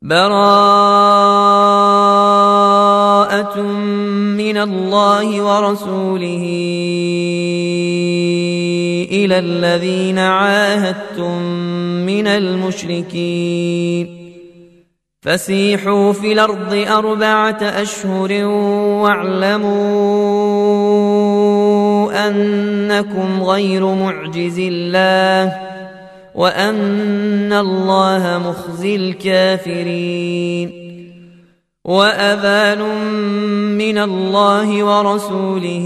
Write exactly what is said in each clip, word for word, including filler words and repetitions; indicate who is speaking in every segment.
Speaker 1: براءة من الله ورسوله إلى الذين عاهدتم من المشركين فسيحوا في الأرض أربعة أشهر واعلموا أنكم غير معجز الله وأن الله مخزي الكافرين وأذان من الله ورسوله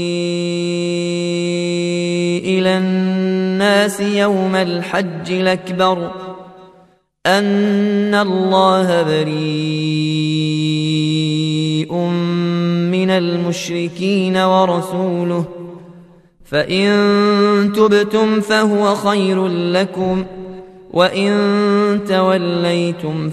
Speaker 1: إلى الناس يوم الحج الأكبر أن الله بريء من المشركين ورسوله فإن تبتم فهو خير لكم وإن توليتم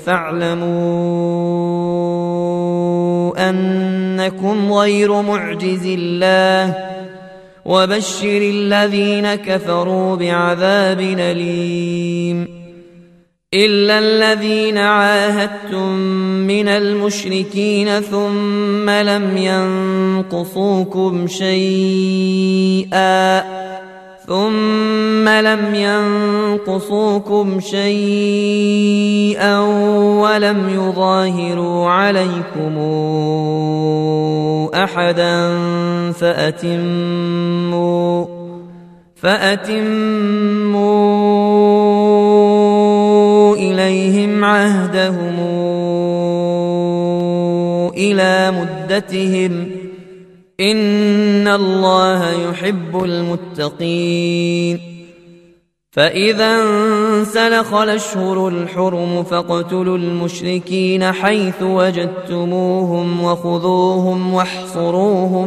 Speaker 1: فاعلموا أنكم غير معجز الله وبشر الذين كفروا بعذاب أليم إلا الذين عاهدتم من المشركين ثم لم ينقصوكم شيئا ثم لم ينقصوكم شيئا ولم يظاهروا عليكم أحدا فأتموا فأتموا إليهم عهدهم إلى مدتهم إن الله يحب المتقين فإذا انسلخ الأشهر الحرم فاقتلوا المشركين حيث وجدتموهم وخذوهم واحصروهم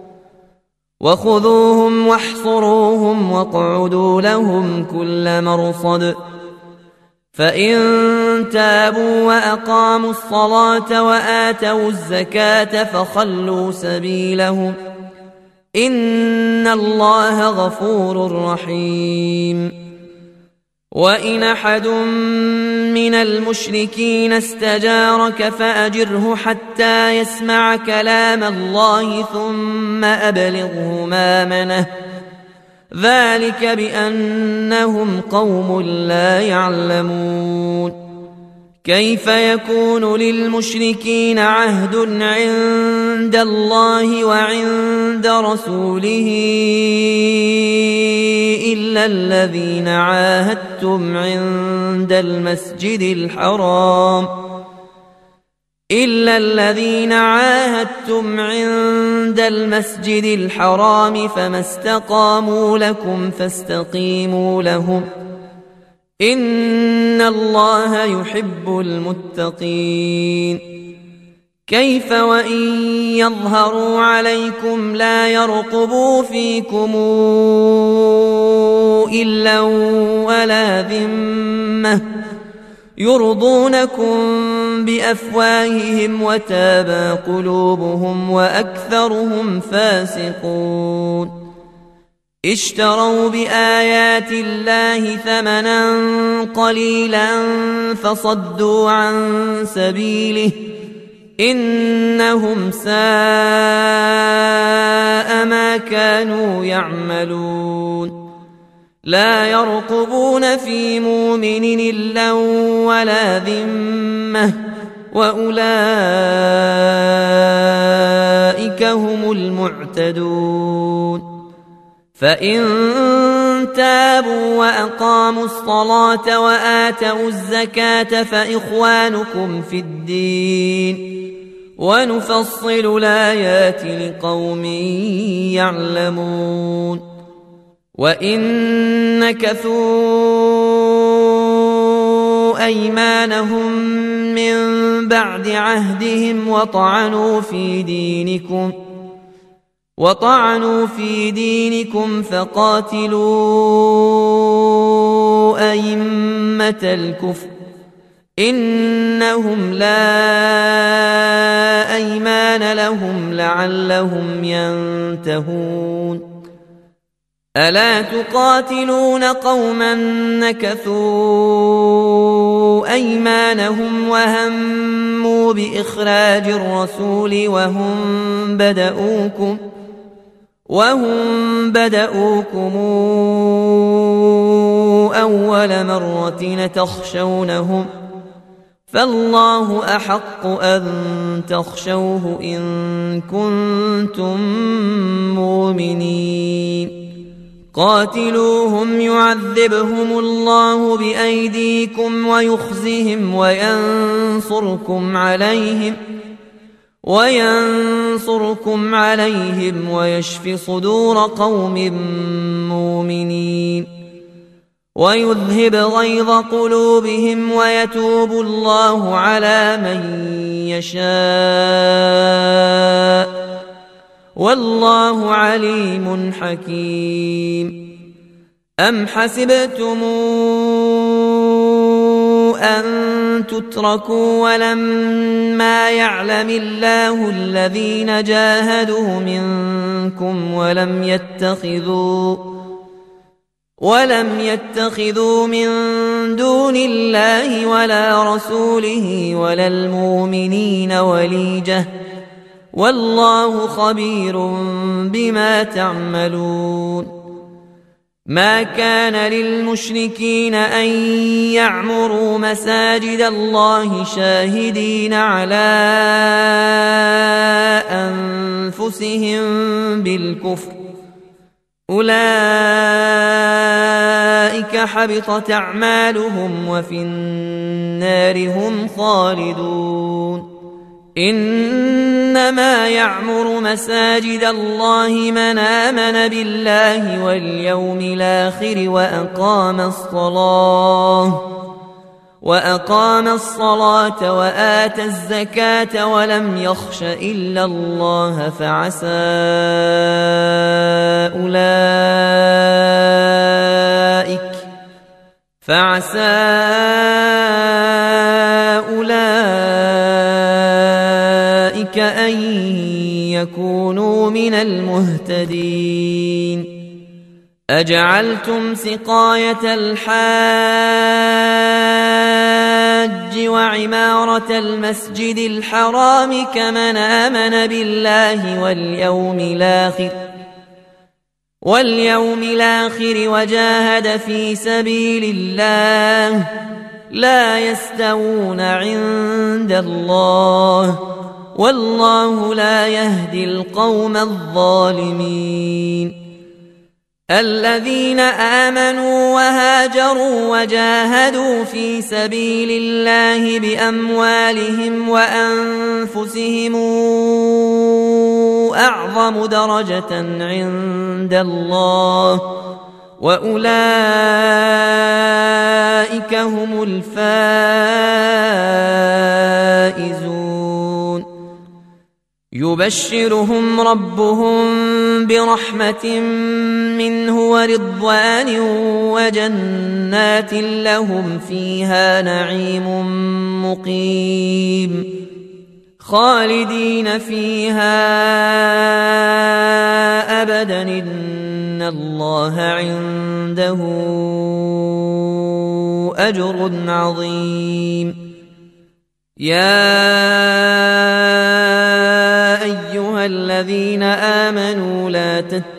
Speaker 1: وخذوهم واحصروهم واقعدوا لهم كل مرصد فإن تابوا وأقاموا الصلاة وآتوا الزكاة فخلوا سبيلهم إن الله غفور رحيم وإن أحد من المشركين استجارك فأجره حتى يسمع كلام الله ثم أبلغه مأمنه ذلك بأنهم قوم لا يعلمون كيف يكون للمشركين عهد عند الله وعند رسوله إلا الذين عاهدتم عند المسجد الحرام إلا الذين عاهدتم عند المسجد الحرام فما استقاموا لكم فاستقيموا لهم إن الله يحب المتقين كيف وإن يظهروا عليكم لا يرقبوا فيكم إلا ولا ذمة يرضونكم بأفواههم وتابى قلوبهم وأكثرهم فاسقون اشتروا بآيات الله ثمنا قليلا فصدوا عن سبيله إنهم ساء ما كانوا يعملون لا يرقبون في مؤمن إلا ولا ذمة وأولئك هم المعتدون فإن تابوا وأقاموا الصلاة وآتوا الزكاة فإخوانكم في الدين ونفصل الآيات لقوم يعلمون وإن نكثوا أيمانهم من بعد عهدهم وطعنوا في دينكم وطعنوا في دينكم فقاتلوا أئمة الكفر إنهم لا أيمان لهم لعلهم ينتهون ألا تقاتلون قوما نكثوا أيمانهم وهموا بإخراج الرسول وهم بدؤوكم وهم بدؤوكم أول مرة تخشونهم فالله أحق أن تخشوه إن كنتم مؤمنين قاتلوهم يعذبهم الله بأيديكم ويخزهم وينصركم عليهم وينصركم عليهم ويشف صدور قوم مؤمنين ويذهب غيظ قلوبهم ويتوب الله على من يشاء والله عليم حكيم أم حسبتم أن تتركوا ولما يعلم الله الذين جاهدوا منكم ولم يتخذوا ولم يتخذوا من دون الله ولا رسوله ولا المؤمنين وليجة والله خبير بما تعملون ما كان للمشركين أن يعمروا مساجد الله شاهدين على أنفسهم بالكفر أولئك حبطت أعمالهم وفي النار هم خالدون إنما يعمر مساجد الله من آمن بالله واليوم الآخر وأقام الصلاة وأقام الصلاة وآتى الزكاة ولم يخش إلا الله فعسى أولئك فعسى أولئك أن يكونوا من المهتدين أجعلتم سقاية الحاج وعمارة المسجد الحرام كمن آمن بالله واليوم الآخر واليوم الآخر وجاهد في سبيل الله لا يستوون عند الله والله لا يهدي القوم الظالمين الذين آمنوا وهاجروا وجاهدوا في سبيل الله بأموالهم وأنفسهم أعظم درجة عند الله وأولئك هم الفائزون يبشرهم ربهم برحمة منه ورضوان وجنات لهم فيها نعيم مقيم خالدين فيها أبدا إن الله عنده أجر عظيم يا أيها الذين آمنوا لا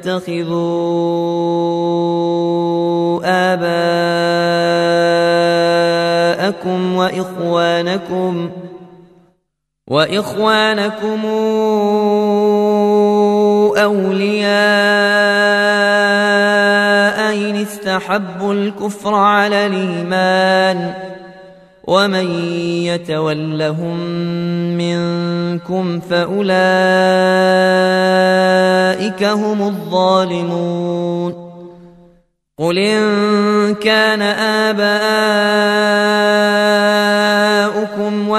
Speaker 1: تتخذوا آباءكم وإخوانكم وإخوانكم أولياء إن استحبوا الكفر على الإيمان ومن يتولهم منكم فأولئك هم الظالمون قل إن كان آباؤكم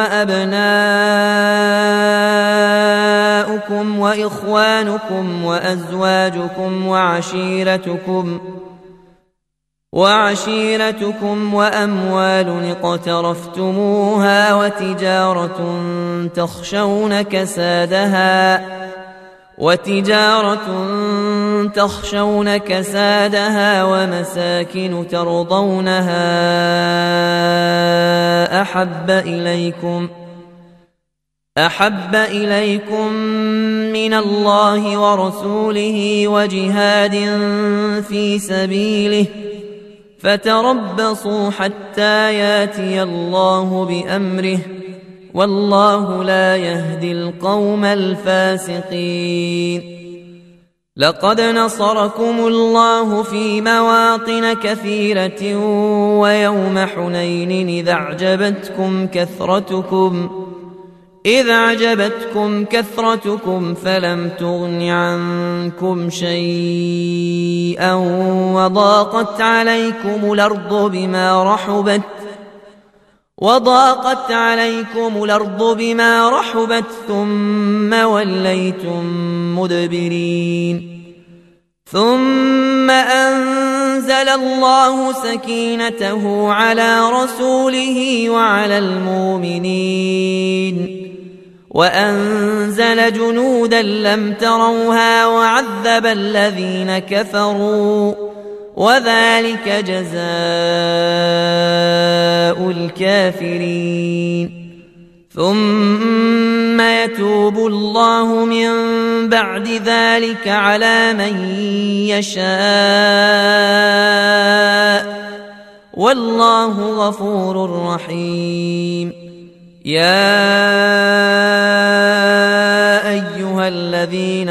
Speaker 1: وأبناؤكم وإخوانكم وأزواجكم وعشيرتكم وعشيرتكم وأموال اقترفتموها وتجارة تخشون كسادها وتجارة تخشون كسادها ومساكن ترضونها أحب إليكم أحب إليكم من الله ورسوله وجهاد في سبيله فتربصوا حتى ياتي الله بأمره والله لا يهدي القوم الفاسقين. لقد نصركم الله في مواطن كثيرة ويوم حنين إذ أعجبتكم كثرتكم إذ أعجبتكم كثرتكم فلم تغن عنكم شيئا وضاقت عليكم الأرض بما رحبت وضاقت عليكم الأرض بما رحبت ثم وليتم مدبرين ثم أنزل الله سكينته على رسوله وعلى المؤمنين وأنزل جنودا لم تروها وعذب الذين كفروا وذلك جزاء الكافرين. ثم يتوب الله من بعد ذلك على من يشاء والله غفور رحيم. يا أيها الذين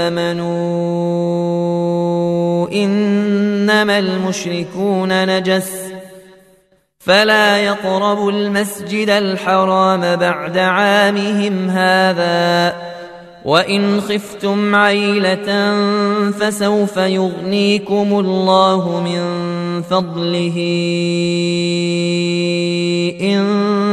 Speaker 1: آمنوا إنما المشركون نجس فلا يقربوا المسجد الحرام بعد عامهم هذا وإن خفتم عيلة فسوف يغنيكم الله من فضله إن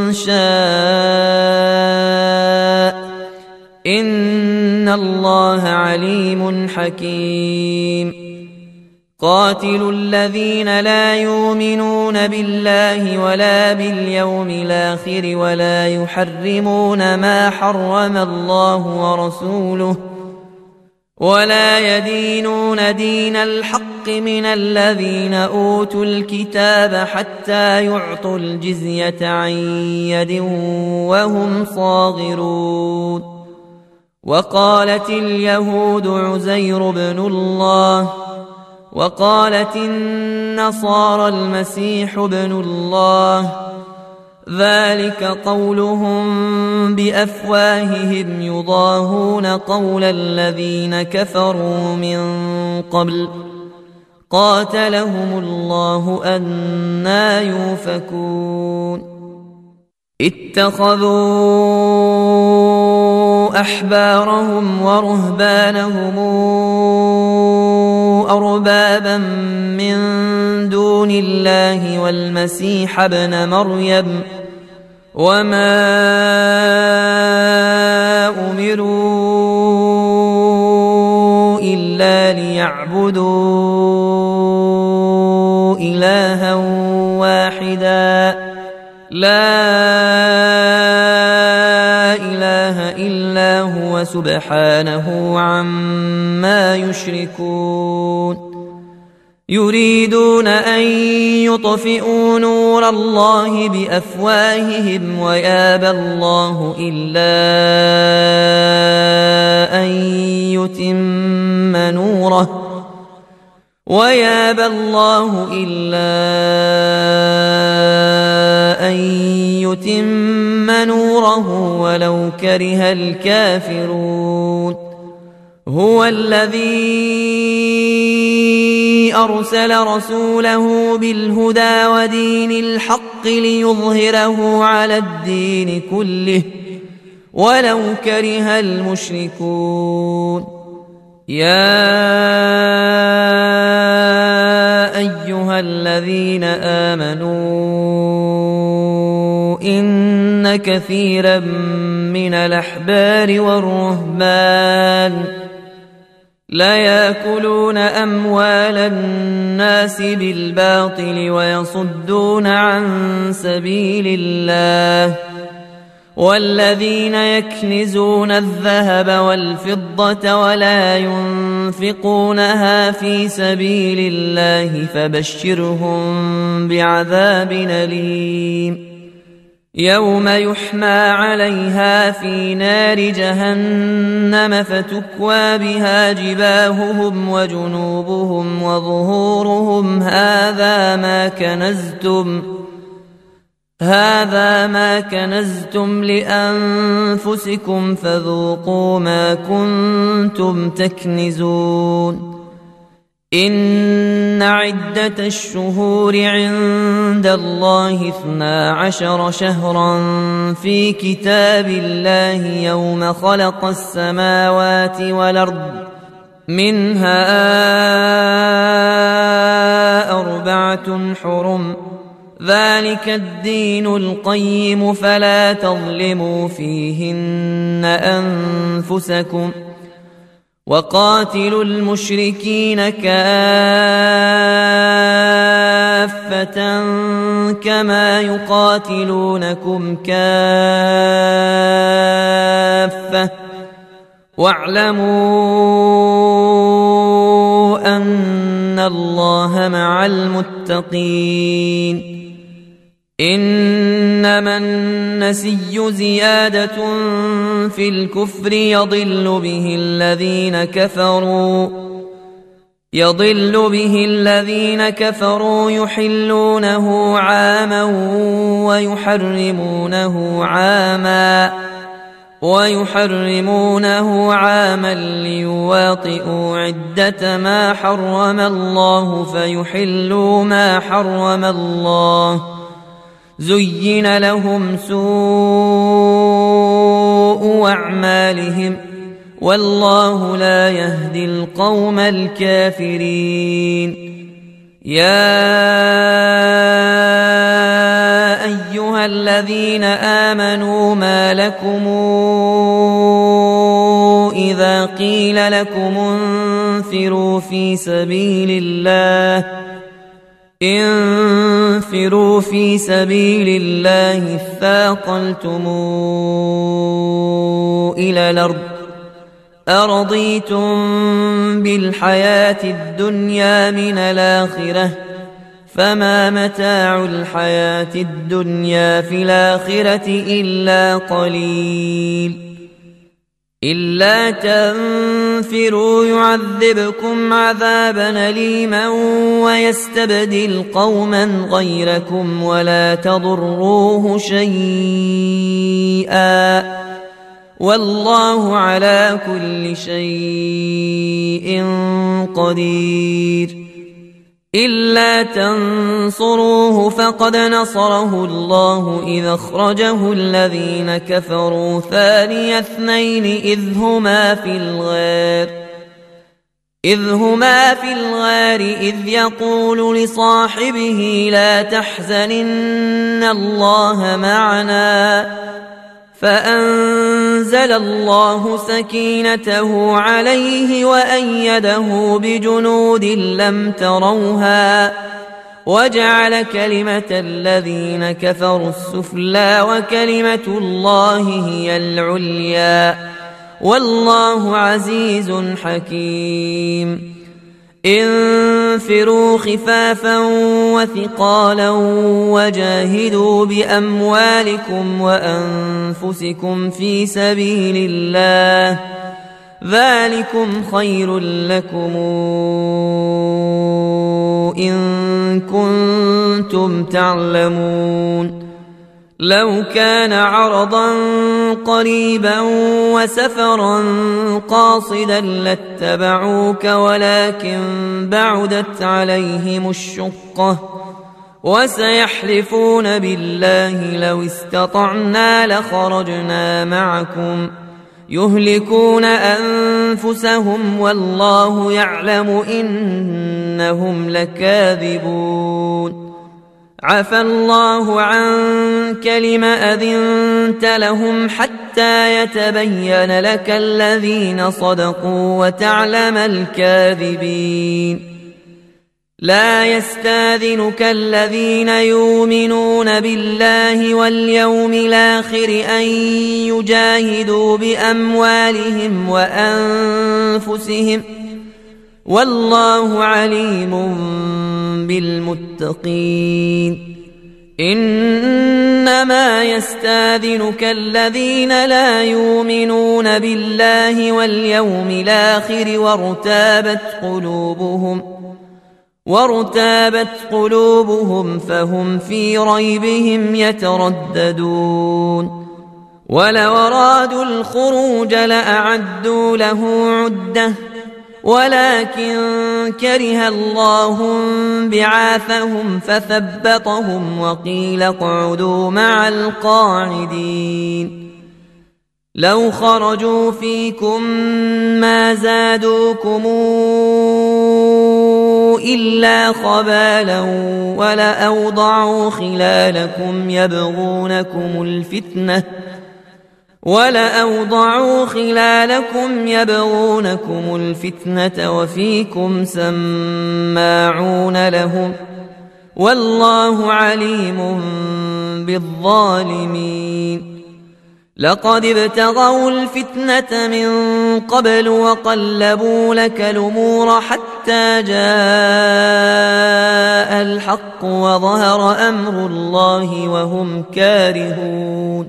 Speaker 1: شاء إن الله عليم حكيم. قاتلوا الذين لا يؤمنون بالله ولا باليوم الآخر ولا يحرمون ما حرم الله ورسوله ولا يدينون دين الحق من الذين أوتوا الكتاب حتى يعطوا الجزية عن يد وهم صاغرون. وقالت اليهود عزير بن الله وقالت النصارى المسيح ابن الله ذلك قولهم بأفواههم يضاهون قول الذين كفروا من قبل قاتلهم الله أنى يؤفكون. اتخذوا أحبارهم ورهبانهم أربابا من دون الله والمسيح ابن مريم وما أمروا إلا ليعبدوا إلها واحدا لا إله إلا هو سبحانه عما يشركون. يريدون أن يطفئوا نور الله بأفواههم ويابى الله إلا أن يتم نوره ويابى الله إلا أن يتم نوره ولو كره الكافرون. هو الذي أرسل رسوله بالهدى ودين الحق ليظهره على الدين كله ولو كره المشركون. يا أيها الذين آمنوا إن كثيرا من الأحبار والرهبان لا يأكلون أموال الناس بالباطل ويصدون عن سبيل الله والذين يكنزون الذهب والفضة ولا ينفقونها في سبيل الله فبشرهم بعذاب أليم يوم يحمى عليها في نار جهنم فتكوى بها جباههم وجنوبهم وظهورهم هذا ما كنزتم هذا ما كنزتم لأنفسكم فذوقوا ما كنتم تكنزون إن عدة الشهور عند الله اثنا عشر شهرا في كتاب الله يوم خلق السماوات والأرض منها أربعة حرم ذلك الدين القيم فلا تظلموا فيهن أنفسكم وقاتلوا المشركين كافة كما يقاتلونكم كافة واعلموا أن الله مع المتقين إنما النسي زيادة في الكفر يضل به الذين كفروا يضل به الذين كفروا يحلونه عاما ويحرمونه عاما ويحرمونه عاما ليواطئوا عدة ما حرم الله فيحلوا ما حرم الله زين لهم سوء أعمالهم والله لا يهدي القوم الكافرين يا أيها الذين آمنوا ما لكم إذا قيل لكم انفروا في سبيل الله انفروا في سبيل الله اثاقلتم إلى الأرض أرضيتم بالحياة الدنيا من الآخرة فما متاع الحياة الدنيا في الآخرة إلا قليل إلا تنفروا يعذبكم عذابا أليما ويستبدل قوما غيركم ولا تضروه شيئا والله على كل شيء قدير إلا تنصروه فقد نصره الله إذ أخرجه الذين كفروا ثاني اثنين إذ هما في الغار إذ هما في الغار إذ يقول لصاحبه لا تحزن إن الله معنا فأنزل الله سكينته عليه وأيده بجنود لم تروها وجعل كلمة الذين كفروا السفلى وكلمة الله هي العليا والله عزيز حكيم انفروا خفافا وثقالا وجاهدوا بأموالكم وأنفسكم في سبيل الله ذلكم خير لكم إن كنتم تعلمون لو كان عرضا قريبا وسفرا قاصدا لاتبعوك ولكن بعدت عليهم الشقة وسيحلفون بالله لو استطعنا لخرجنا معكم يهلكون أنفسهم والله يعلم إنهم لكاذبون عفى الله عنك لم أذنت لهم حتى يتبين لك الذين صدقوا وتعلم الكاذبين لا يستاذنك الذين يؤمنون بالله واليوم الآخر أن يجاهدوا بأموالهم وأنفسهم والله عليم بالمتقين إنما يستاذنك الذين لا يؤمنون بالله واليوم الآخر وارتابت قلوبهم وارتابت قلوبهم فهم في ريبهم يترددون ولو أرادوا الخروج لأعدوا له عدة ولكن كره الله بعاثهم فثبطهم وقيل اقعدوا مع القاعدين لو خرجوا فيكم ما زادوكم إلا خبالا ولأوضعوا خلالكم يبغونكم الفتنة ولأوضعوا خلالكم يبغونكم الفتنة وفيكم سماعون لهم والله عليم بالظالمين لقد ابتغوا الفتنة من قبل وقلبوا لك الأمور حتى جاء الحق وظهر أمر الله وهم كارهون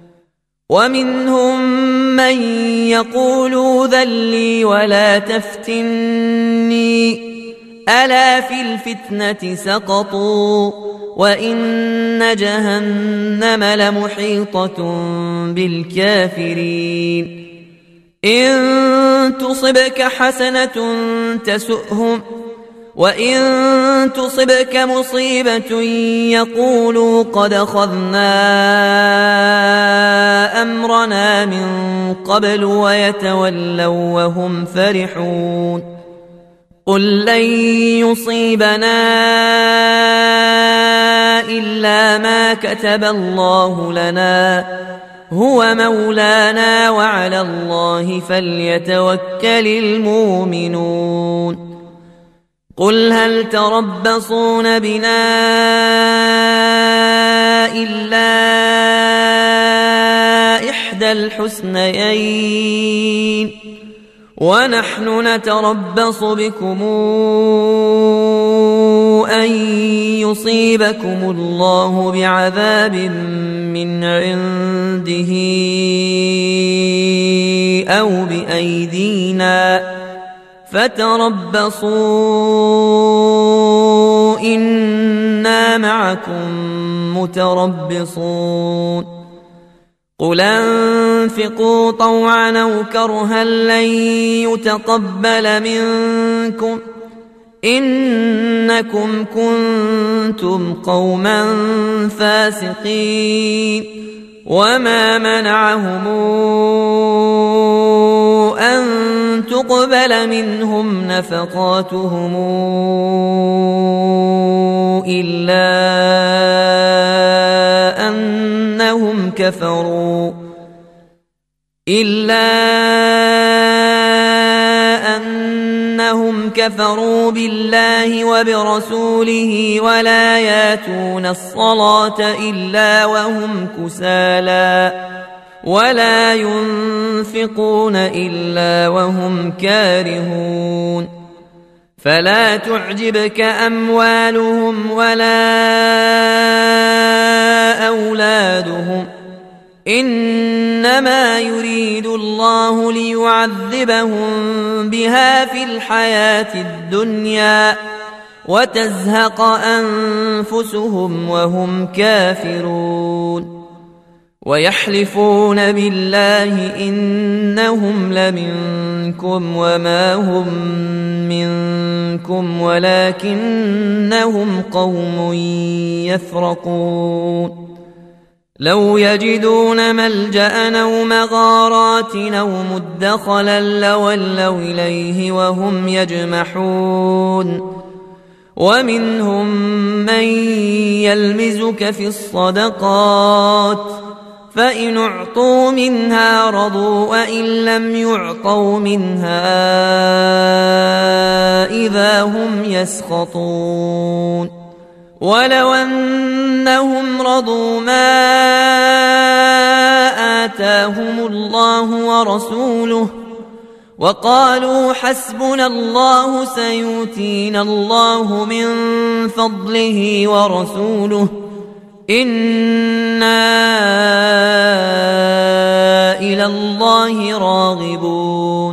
Speaker 1: ومنهم من يقول ذلي ولا تفتني ألا في الفتنة سقطوا وإن جهنم لمحيطة بالكافرين إن تصبك حسنة تسؤهم وإن تصبك مصيبة يقولوا قد أخذنا أمرنا من قبل ويتولوا وهم فرحون قل لن يصيبنا إلا ما كتب الله لنا هو مولانا وعلى الله فليتوكل المؤمنون قل هل تربصون بنا إلا إحدى الحسنيين ونحن نتربص بكم أن يصيبكم الله بعذاب من عنده أو بأيدينا فتربصوا إنا معكم متربصون قل انفقوا طوعا أو كرها لن يتقبل منكم إنكم كنتم قوما فاسقين وما منعهم أن تقبل منهم نفقاتهم إلا أنهم كفروا إلا أنهم كفروا بالله وبرسوله ولا ياتون الصلاة إلا وهم كسالى ولا ينفقون إلا وهم كارهون فلا تعجبك أموالهم ولا أولادهم إنما يريد الله ليعذبهم بها في الحياة الدنيا وتزهق أنفسهم وهم كافرون ويحلفون بالله إنهم لمنكم وما هم منكم ولكنهم قوم يفرقون لو يجدون ملجأ أو مغارات أو مدخلا لولوا إليه وهم يجمحون ومنهم من يلمزك في الصدقات فإن أعطوا منها رضوا وإن لم يعطوا منها إذا هم يسخطون ولو أنهم رضوا ما آتاهم الله ورسوله وقالوا حسبنا الله سيؤتينا الله من فضله ورسوله إنا إلى الله راغبون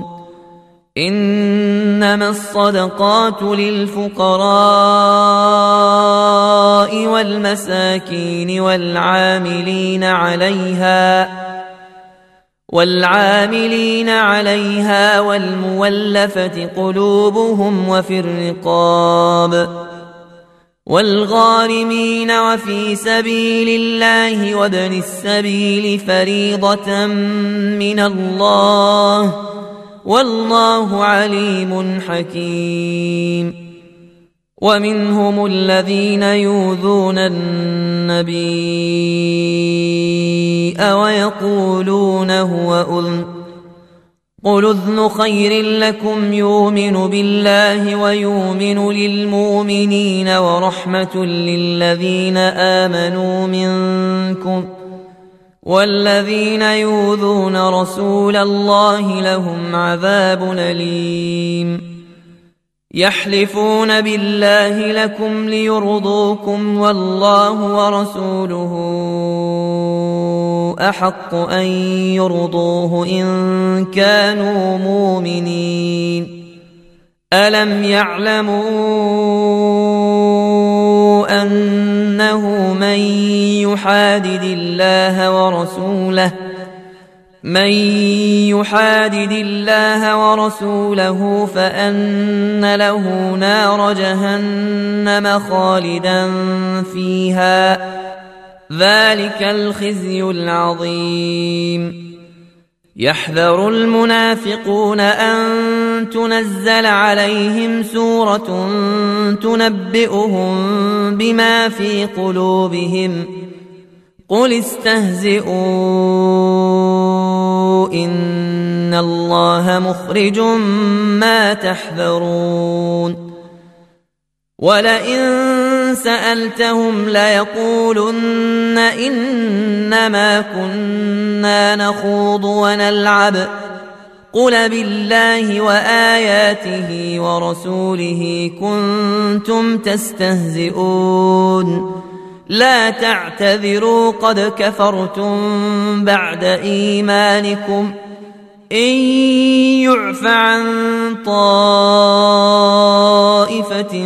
Speaker 1: إنما الصدقات للفقراء والمساكين والعاملين عليها والعاملين عليها والمولفة قلوبهم وفي الرقاب والغارمين وفي سبيل الله وابن السبيل فريضة من الله والله عليم حكيم ومنهم الذين يؤذون النبي ويقولون هو أذن قل أذن خير لكم يؤمن بالله ويؤمن للمؤمنين ورحمة للذين آمنوا منكم والذين يؤذون رسول الله لهم عذاب أليم يحلفون بالله لكم ليرضوكم والله ورسوله أحق أن يرضوه إن كانوا مؤمنين ألم يعلموا أنه من يحادد الله ورسوله من يحادد الله ورسوله فأن له نار جهنم خالدا فيها ذلك الخزي العظيم يحذر المنافقون أن تنزل عليهم سورة تنبئهم بما في قلوبهم قل استهزئوا إن الله مخرج ما تحذرون ولئن سألتهم ليقولن إنما كنا نخوض ونلعب قل بالله وآياته ورسوله كنتم تستهزئون لا تعتذروا قد كفرتم بعد إيمانكم إن يعف عن طائفة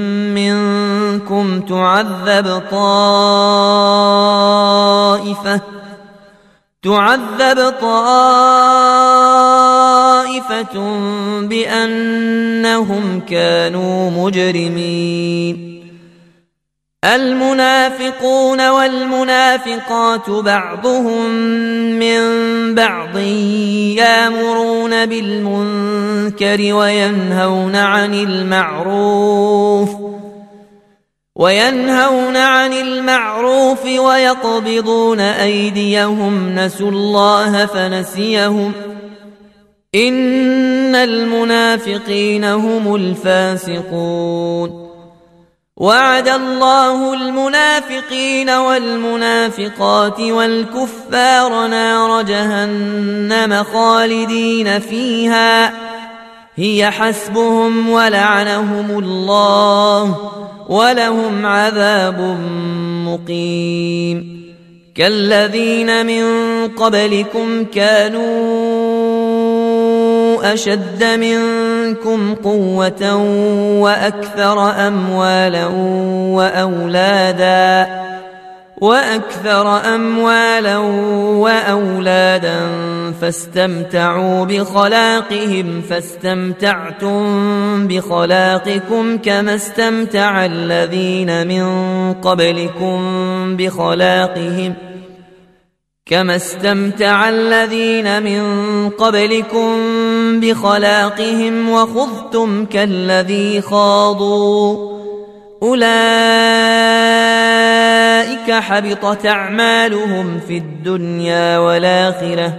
Speaker 1: منكم تعذب طائفة تعذب طائفة بأنهم كانوا مجرمين المنافقون والمنافقات بعضهم من بعض يأمرون بالمنكر وينهون عن المعروف وينهون عن المعروف ويقبضون أيديهم نسوا الله فنسيهم إن المنافقين هم الفاسقون وعد الله المنافقين والمنافقات والكفار نار جهنم خالدين فيها هي حسبهم ولعنهم الله ولهم عذاب مقيم كالذين من قبلكم كانوا أشد منكم قوة وأكثر أموالا وأولادا وأكثر أموالا وأولادا فاستمتعوا بخلاقهم فاستمتعتم بخلاقكم كما استمتع الذين من قبلكم بخلاقهم كما استمتع الذين من قبلكم بخلاقهم وخضتم كالذي خاضوا أولئك أولئك حبطت أعمالهم في الدنيا والآخرة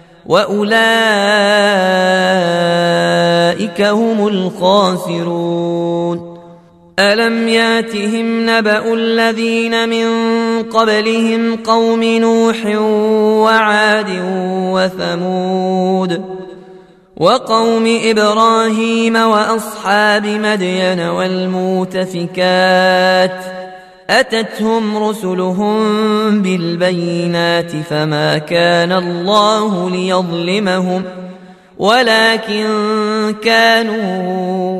Speaker 1: وأولئك هم الخاسرون. ألم ياتهم نبأ الذين من قبلهم قوم نوح وعاد وثمود وقوم إبراهيم وأصحاب مدين والمؤتفكات أتتهم رسلهم بالبينات فما كان الله ليظلمهم ولكن كانوا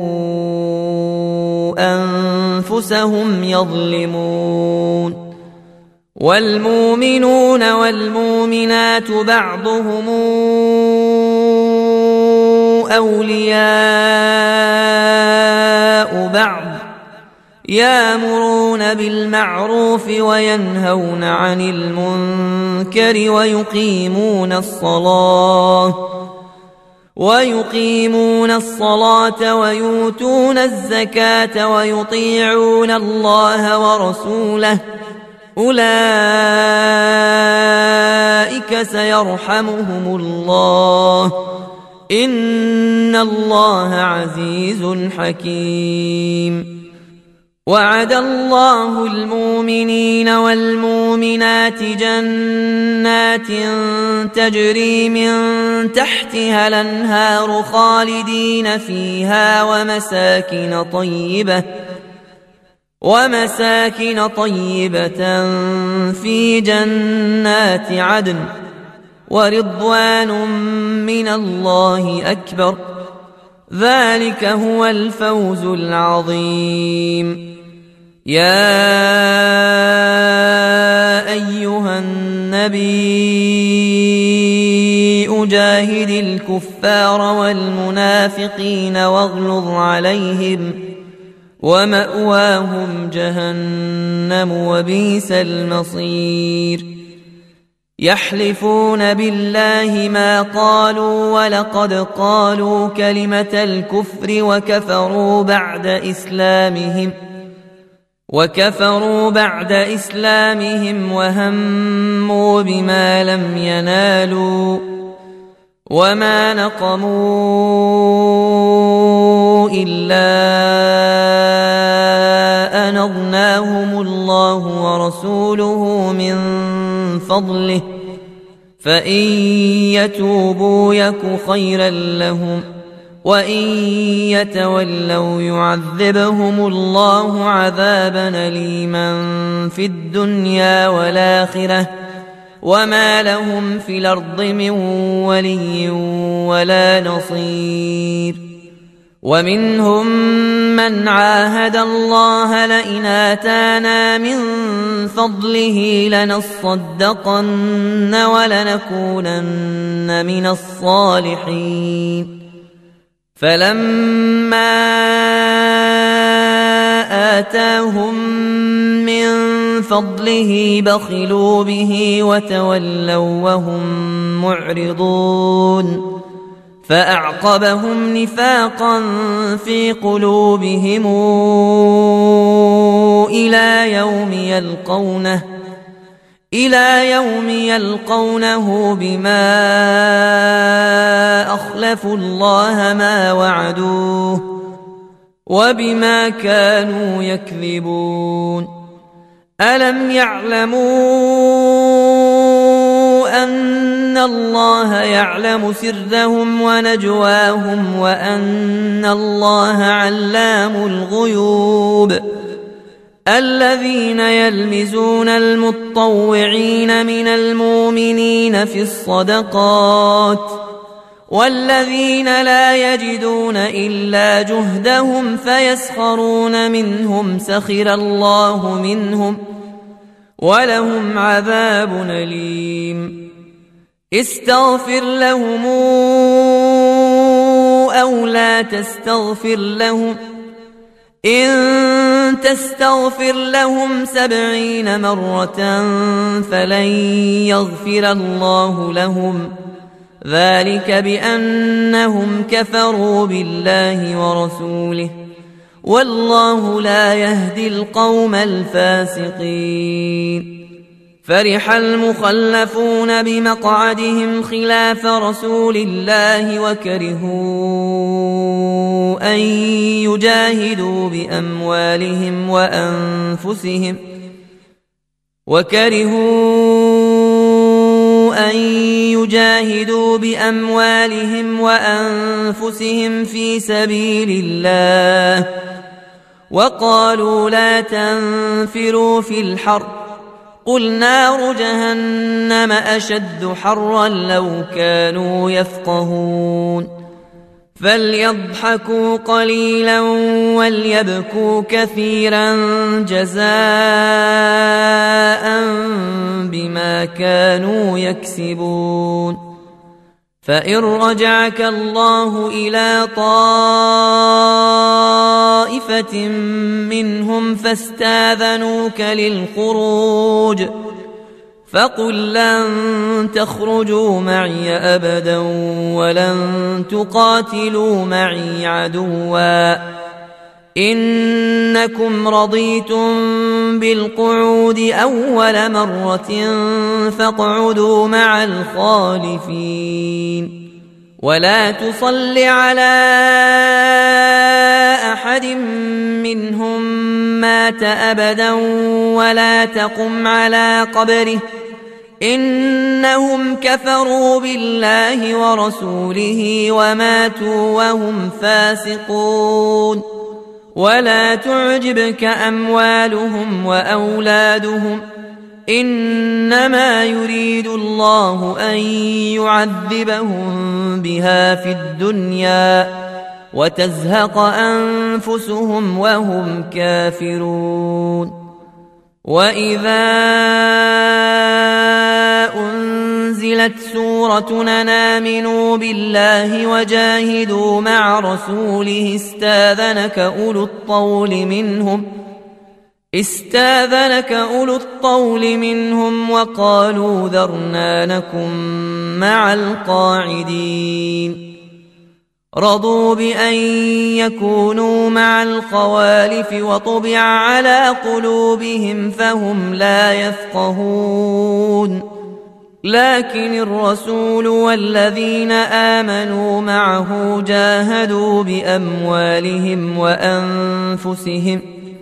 Speaker 1: أنفسهم يظلمون. والمؤمنون والمؤمنات بعضهم أولياء بعض يأمرون بالمعروف وينهون عن المنكر ويقيمون الصلاة ويقيمون الصلاة ويؤتون الزكاة ويطيعون الله ورسوله أولئك سيرحمهم الله إن الله عزيز حكيم. وعد الله المؤمنين والمؤمنات جنات تجري من تحتها الأنهار خالدين فيها ومساكن طيبة ومساكن طيبة في جنات عدن ورضوان من الله أكبر ذلك هو الفوز العظيم. يا أيها النبي أجاهد الكفار والمنافقين واغلظ عليهم ومأواهم جهنم وبئس المصير. يحلفون بالله ما قالوا ولقد قالوا كلمة الكفر وكفروا بعد إسلامهم وكفروا بعد إسلامهم وهموا بما لم ينالوا وما نقموا إلا أن أغناهم الله ورسوله من فضله فإن يتوبوا يك خيرا لهم وإن يتولوا يعذبهم الله عذابا أليما في الدنيا والآخرة وما لهم في الأرض من ولي ولا نصير. ومنهم من عاهد الله لئن آتانا من فضله لنصدقن ولنكونن من الصالحين فلما آتاهم من فضله بخلوا به وتولوا وهم معرضون فأعقبهم نفاقا في قلوبهم إلى يوم يلقونه إلى يوم يلقونه بما أخلفوا الله ما وعدوه وبما كانوا يكذبون. ألم يعلموا أن الله يعلم سرهم ونجواهم وأن الله علام الغيوب. الذين يلمزون المتطوعين من المؤمنين في الصدقات والذين لا يجدون إلا جهدهم فيسخرون منهم سخر الله منهم ولهم عذاب أليم. استغفر لهم أو لا تستغفر لهم إن تستغفر لهم سبعين مرة فلن يغفر الله لهم ذلك بأنهم كفروا بالله ورسوله والله لا يهدي القوم الفاسقين. فرح المخلفون بمقعدهم خلاف رسول الله وكرهوا أن يجاهدوا بأموالهم وأنفسهم وكرهوا أن يجاهدوا بأموالهم وأنفسهم في سبيل الله وقالوا لا تنفروا في الحر قل نار جهنم أشد حرا لو كانوا يفقهون. فليضحكوا قليلا وليبكوا كثيرا جزاء بما كانوا يكسبون. فإن رجعك الله إلى طائفة منهم فاستاذنوك للخروج فقل لن تخرجوا معي أبدا ولن تقاتلوا معي عدوا إنكم رضيتم بالقعود أول مرة فاقعدوا مع الخالفين. ولا تصل على أحد منهم مات أبدا ولا تقم على قبره إنهم كفروا بالله ورسوله وماتوا وهم فاسقون. ولا تعجبك أموالهم وأولادهم إنما يريد الله أن يعذبهم بها في الدنيا وتزهق أنفسهم وهم كافرون. وإذا أنزلت سورة أن آمنوا بالله وجاهدوا مع رسوله استاذنك أولو الطول منهم استاذنك أولو الطول منهم وقالوا ذرنا نكن مع القاعدين. رضوا بأن يكونوا مع الخوالف وطبع على قلوبهم فهم لا يفقهون. لكن الرسول والذين آمنوا معه جاهدوا بأموالهم وأنفسهم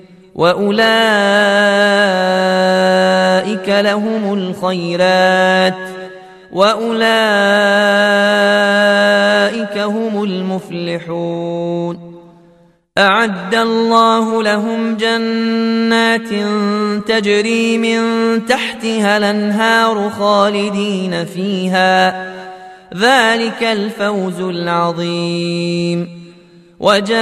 Speaker 1: وأولئك لهم الخيرات وأولئك هم المفلحون. أعد الله لهم جنات تجري من تحتها الأنهار خالدين فيها ذلك الفوز العظيم. وجاء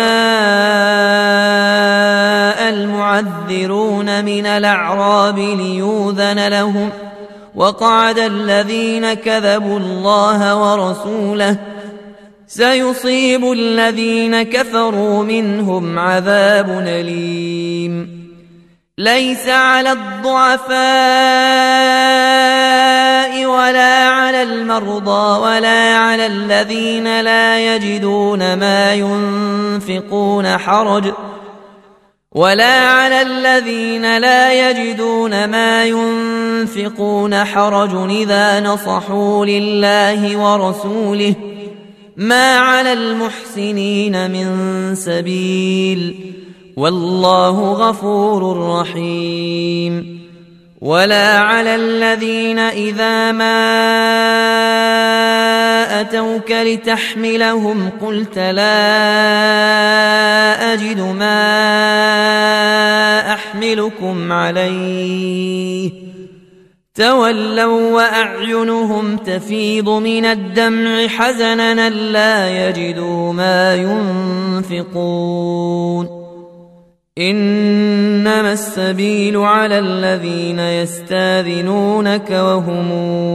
Speaker 1: المعذرون من الأعراب ليؤذن لهم وقعد الذين كذبوا الله ورسوله سيصيب الذين كفروا منهم عذاب أليم. ليس على الضعفاء ولا على المرضى ولا على الذين لا يجدون ما ينفقون حرج ولا على الذين لا يجدون ما ينفقون حرج إذا نصحوا لله ورسوله ما على المحسنين من سبيل والله غفور رحيم. ولا على الذين إذا ما أتوك لتحملهم قلت لا أجد ما أحملكم عليه تولوا وأعينهم تفيض من الدمع حزنا لا يجدوا ما ينفقون. إنما السبيل على الذين يستاذنونك وهم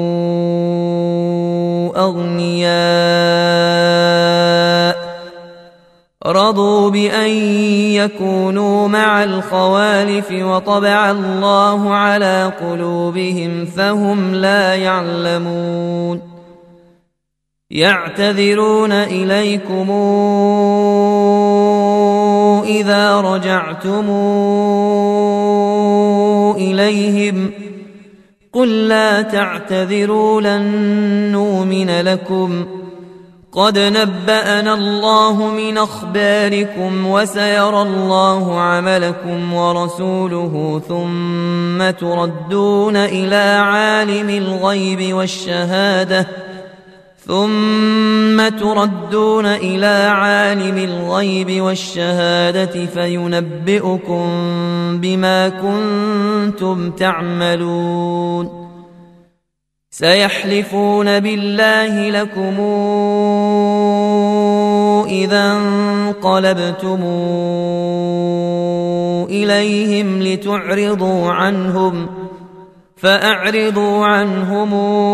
Speaker 1: أغنياء رضوا بأن يكونوا مع الخوالف وطبع الله على قلوبهم فهم لا يعلمون. يعتذرون إليكم إذا رجعتم إليهم قل لا تعتذروا لن نؤمن لكم قد نبأنا الله من أخباركم وسيرى الله عملكم ورسوله ثم تردون إلى عالم الغيب والشهادة ثم تردون إلى عالم الغيب والشهادة فينبئكم بما كنتم تعملون سيحلفون بالله لكم إذا انقلبتم إليهم لتعرضوا عنهم فأعرضوا عنهم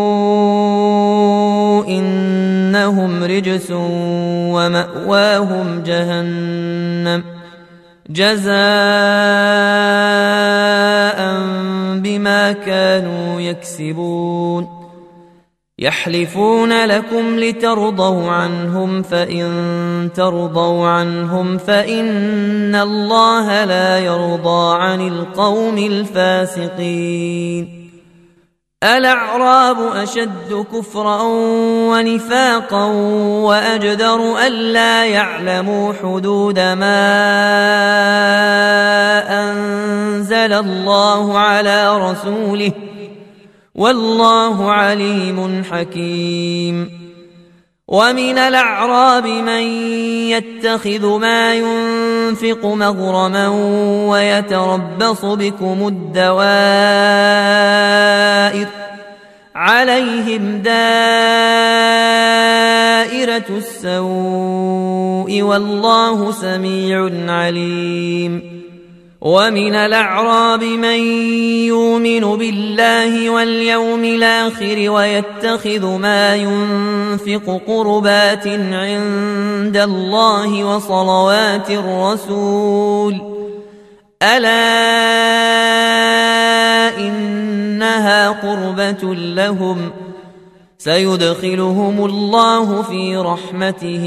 Speaker 1: إنهم رجس ومأواهم جهنم جزاء بما كانوا يكسبون يحلفون لكم لترضوا عنهم فإن ترضوا عنهم فإن الله لا يرضى عن القوم الفاسقين الأعراب أشد كفرا ونفاقا وأجدر ألا يعلموا حدود ما أنزل الله على رسوله والله عليم حكيم ومن الأعراب من يتخذ ما ينفق مغرما ويتربص بكم الدوائر عليهم دائرة السوء والله سميع عليم ومن الأعراب من يؤمن بالله واليوم الآخر ويتخذ ما ينفق قربات عند الله وصلوات الرسول ألا إنها قربة لهم سيدخلهم الله في رحمته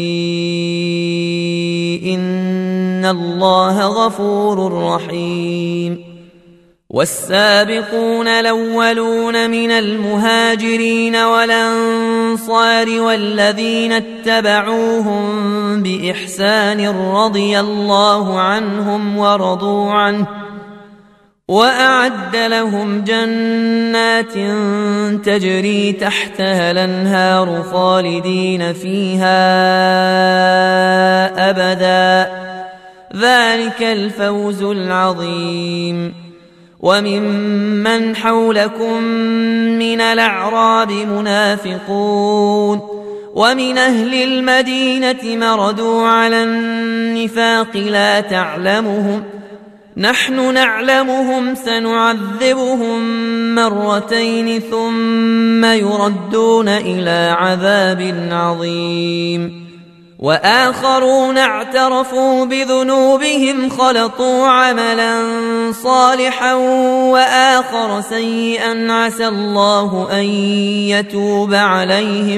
Speaker 1: إن الله غفور رحيم والسابقون الأولون من المهاجرين والأنصار والذين اتبعوهم بإحسان رضي الله عنهم ورضوا عنه وأعد لهم جنات تجري تحتها الأنهار خالدين فيها أبدا ذلك الفوز العظيم وممن حولكم من الأعراب منافقون ومن أهل المدينة مردوا على النفاق لا تعلمهم نحن نعلمهم سنعذبهم مرتين ثم يردون إلى عذاب عظيم وآخرون اعترفوا بذنوبهم خلطوا عملا صالحا وآخر سيئا عسى الله أن يتوب عليهم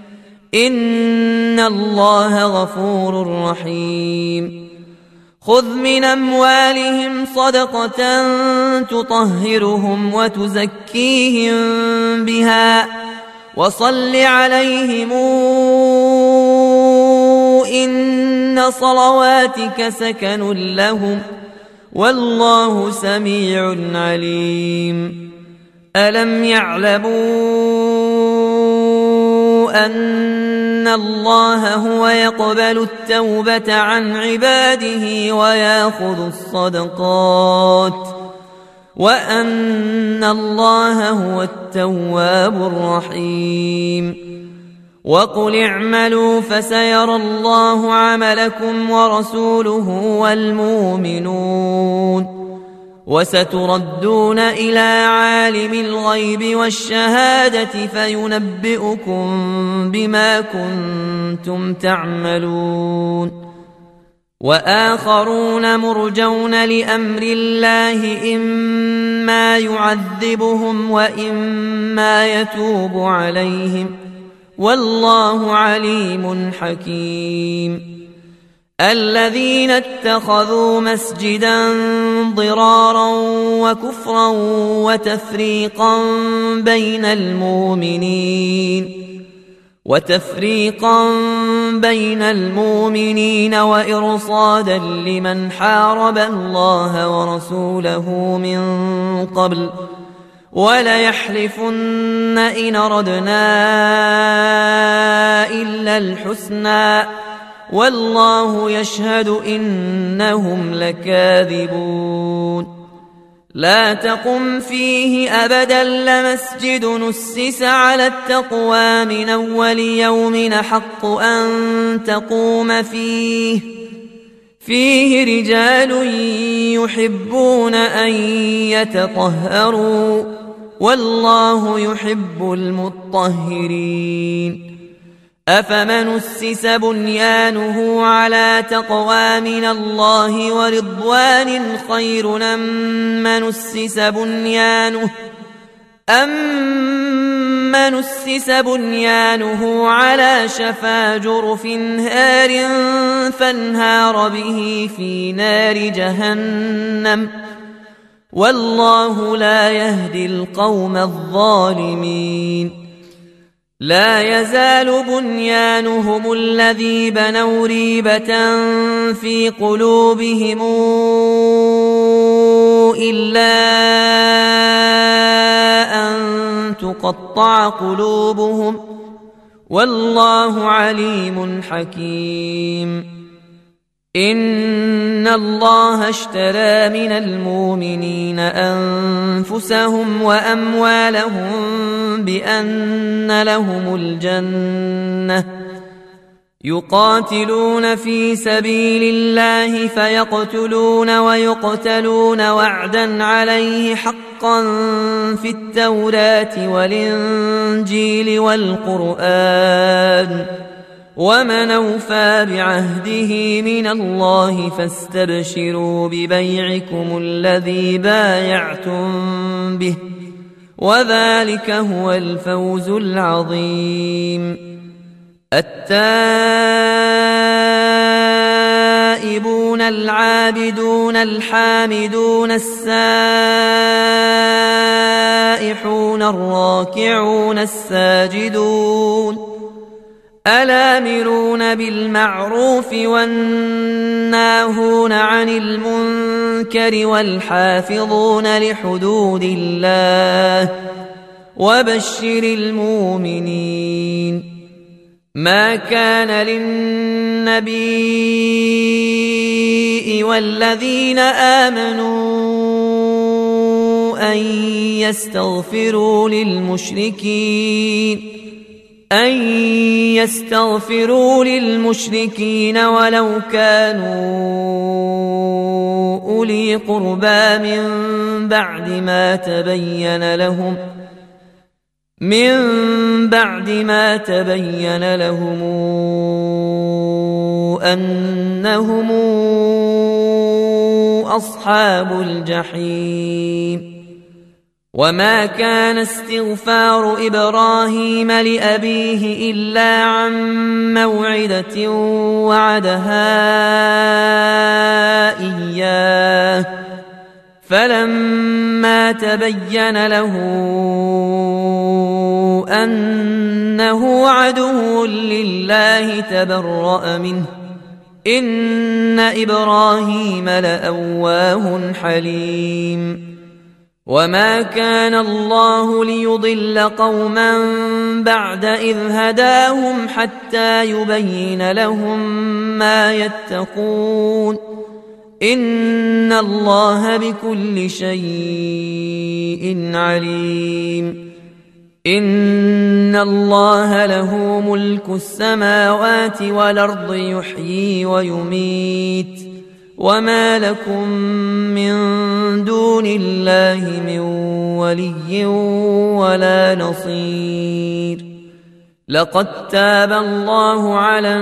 Speaker 1: إن الله غفور رحيم خذ من أموالهم صدقة تطهرهم وتزكيهم بها وصل عليهم إن صلواتك سكن لهم والله سميع عليم ألم يعلموا أن الله هو يقبل التوبة عن عباده ويأخذ الصدقات وأن الله هو التواب الرحيم وقل اعملوا فسيرى الله عملكم ورسوله والمؤمنون وستردون إلى عالم الغيب والشهادة فينبئكم بما كنتم تعملون وآخرون مرجون لأمر الله إما يعذبهم وإما يتوب عليهم والله عليم حكيم. الذين اتخذوا مسجدا ضرارا وكفرا وتفريقا بين المؤمنين وتفريقا بين المؤمنين وإرصادا لمن حارب الله ورسوله من قبل وليحلفن إن أردنا إلا الحسنى والله يشهد إنهم لكاذبون. لا تقم فيه أبدا لمسجد نسس على التقوى من أول يوم حق أن تقوم فيه فيه رجال يحبون أن يتطهروا والله يحب المطهرين. أفمن أسس بنيانه على تقوى من الله ورضوان خير أم من أسس بنيانه أمن أسس بنيانه على شفا جرف هار فانهار به في نار جهنم والله لا يهدي القوم الظالمين. لا يزال بنيانهم الذي بنوا ريبة في قلوبهم إلا أن تقطع قلوبهم والله عليم حكيم. إن الله اشترى من المؤمنين أنفسهم وأموالهم بأن لهم الجنة يقاتلون في سبيل الله فيقتلون ويقتلون وعدا عليه حقا في التوراة والإنجيل والقرآن ومن أوفى بعهده من الله فاستبشروا ببيعكم الذي بايعتم به وذلك هو الفوز العظيم. التائبون العابدون الحامدون السائحون الراكعون الساجدون الآمرون بالمعروف والناهون عن المنكر والحافظون لحدود الله وبشر المؤمنين. ما كان للنبي والذين آمنوا أن يستغفروا للمشركين أن يستغفروا للمشركين ولو كانوا أولي قربى من بعد ما تبين لهم من بعد ما تبين لهم أنهم أصحاب الجحيم. وما كان استغفار إبراهيم لأبيه إلا عن موعدة وعدها إياه فلما تبين له أنه عدو لله تبرأ منه إن إبراهيم لأواه حليم. وما كان الله ليضل قوما بعد إذ هداهم حتى يبين لهم ما يتقون إن الله بكل شيء عليم. إن الله له ملك السماوات والأرض يحيي ويميت وما لكم من دون الله من ولي ولا نصير. لقد تاب الله على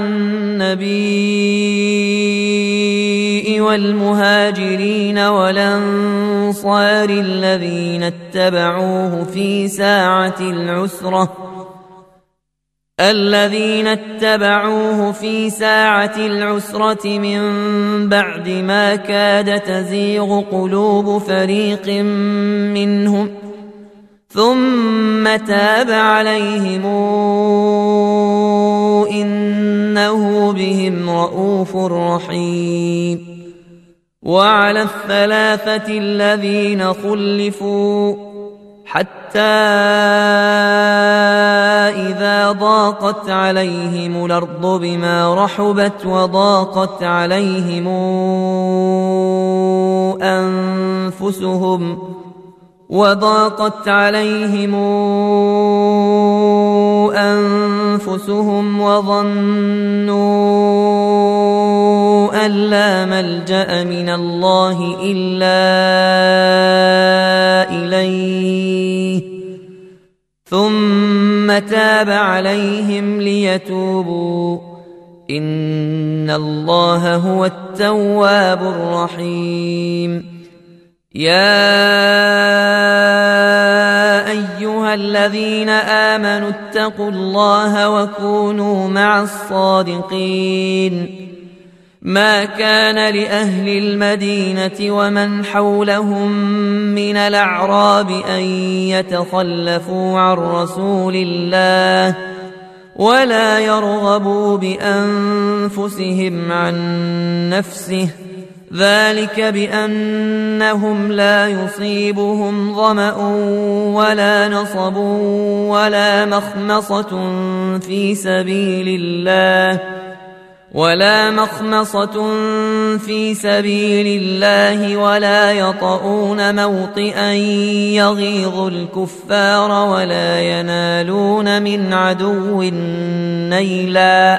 Speaker 1: النبي والمهاجرين والأنصار الذين اتبعوه في ساعة العسرة الذين اتبعوه في ساعة العسرة من بعد ما كاد تزيغ قلوب فريق منهم ثم تاب عليهم إنه بهم رءوف رحيم. وعلى الثلاثة الذين خلفوا حتى إذا ضاقت عليهم الأرض بما رحبت وضاقت عليهم أنفسهم وضاقت عليهم أنفسهم وظنوا أن لا ملجأ من الله إلا إليه ثم تاب عليهم ليتوبوا إن الله هو التواب الرحيم. يا أيها الذين آمنوا اتقوا الله وكونوا مع الصادقين. ما كان لأهل المدينة ومن حولهم من الأعراب أن يتخلفوا عن رسول الله ولا يرغبوا بأنفسهم عن نفسه ذلك بأنهم لا يصيبهم ظمأ ولا نصب ولا مخمصة في سبيل الله ولا مخمصة في سبيل الله ولا يطؤون موطئا يغيظ الكفار ولا ينالون من عدو نيلا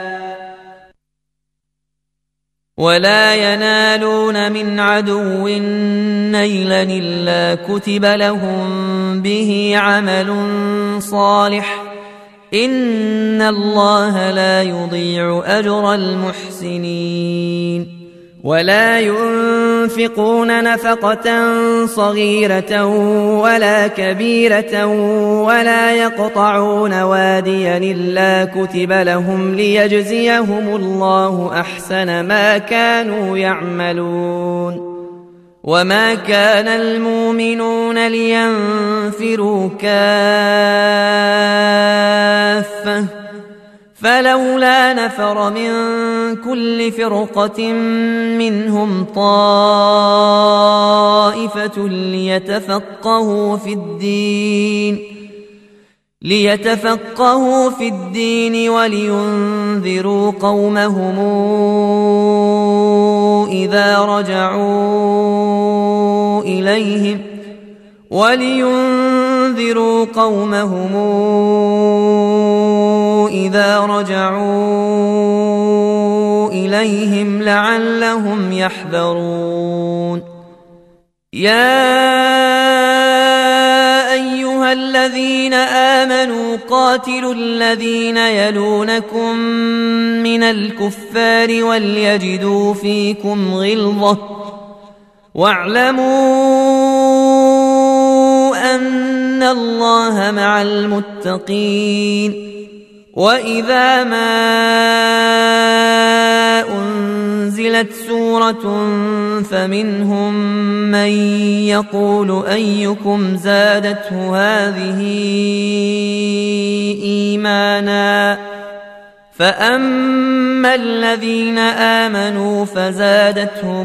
Speaker 1: ولا ينالون من عدو نيلا إلا كتب لهم به عمل صالح إن الله لا يضيع أجر المحسنين. ولا ينفقون نفقة صغيرة ولا كبيرة ولا يقطعون واديا إلا كتب لهم ليجزيهم الله أحسن ما كانوا يعملون. وما كان المؤمنون لينفروا كافة فلولا نفر من كل فرقة منهم طائفة ليتفقهوا في الدين ليتفقهوا في الدين ولينذروا قومهم إذا رجعوا إليهم ولينذروا قومهم إذا رجعوا إليهم لعلهم يحذرون. يا أيها الذين آمنوا قاتلوا الذين يلونكم من الكفار وليجدوا فيكم غلظة واعلموا أن الله مع المتقين. وإذا ما أنزلت سورة فمنهم من يقول أيكم زادته هذه إيمانا فأما الذين آمنوا فزادتهم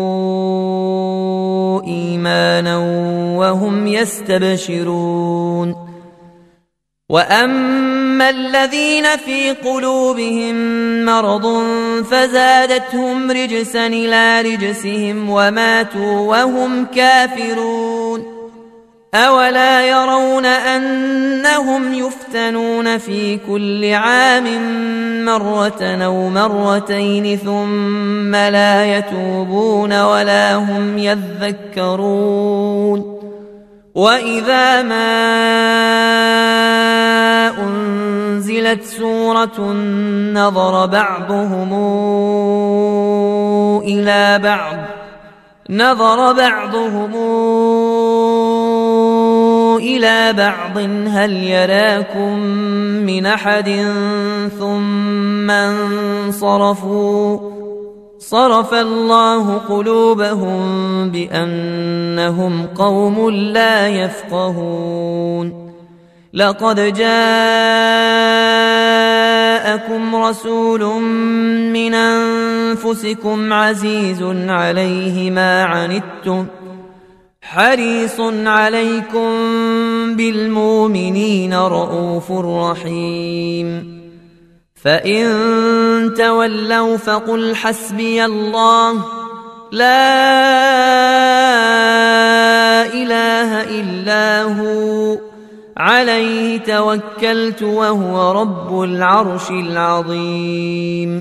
Speaker 1: إيمانا وهم يستبشرون. وأما الذين في قلوبهم مرض فزادتهم رجسا إلى رجسهم وماتوا وهم كافرون. أولا يرون أنهم يفتنون في كل عام مرة أو مرتين ثم لا يتوبون ولا هم يذكرون. وإذا ما أنزلت سورة نظر بعضهم إلى بعض نظر بعضهم إلى بعض هل يراكم من أحد ثم انصرفوا صرف الله قلوبهم بأنهم قوم لا يفقهون لقد جاءكم رسول من أنفسكم عزيز عليه ما عنتم حريص عليكم بالمؤمنين رءوف رحيم فإن تولوا فقل حسبي الله لا إله إلا هو عليه توكلت وهو رب العرش العظيم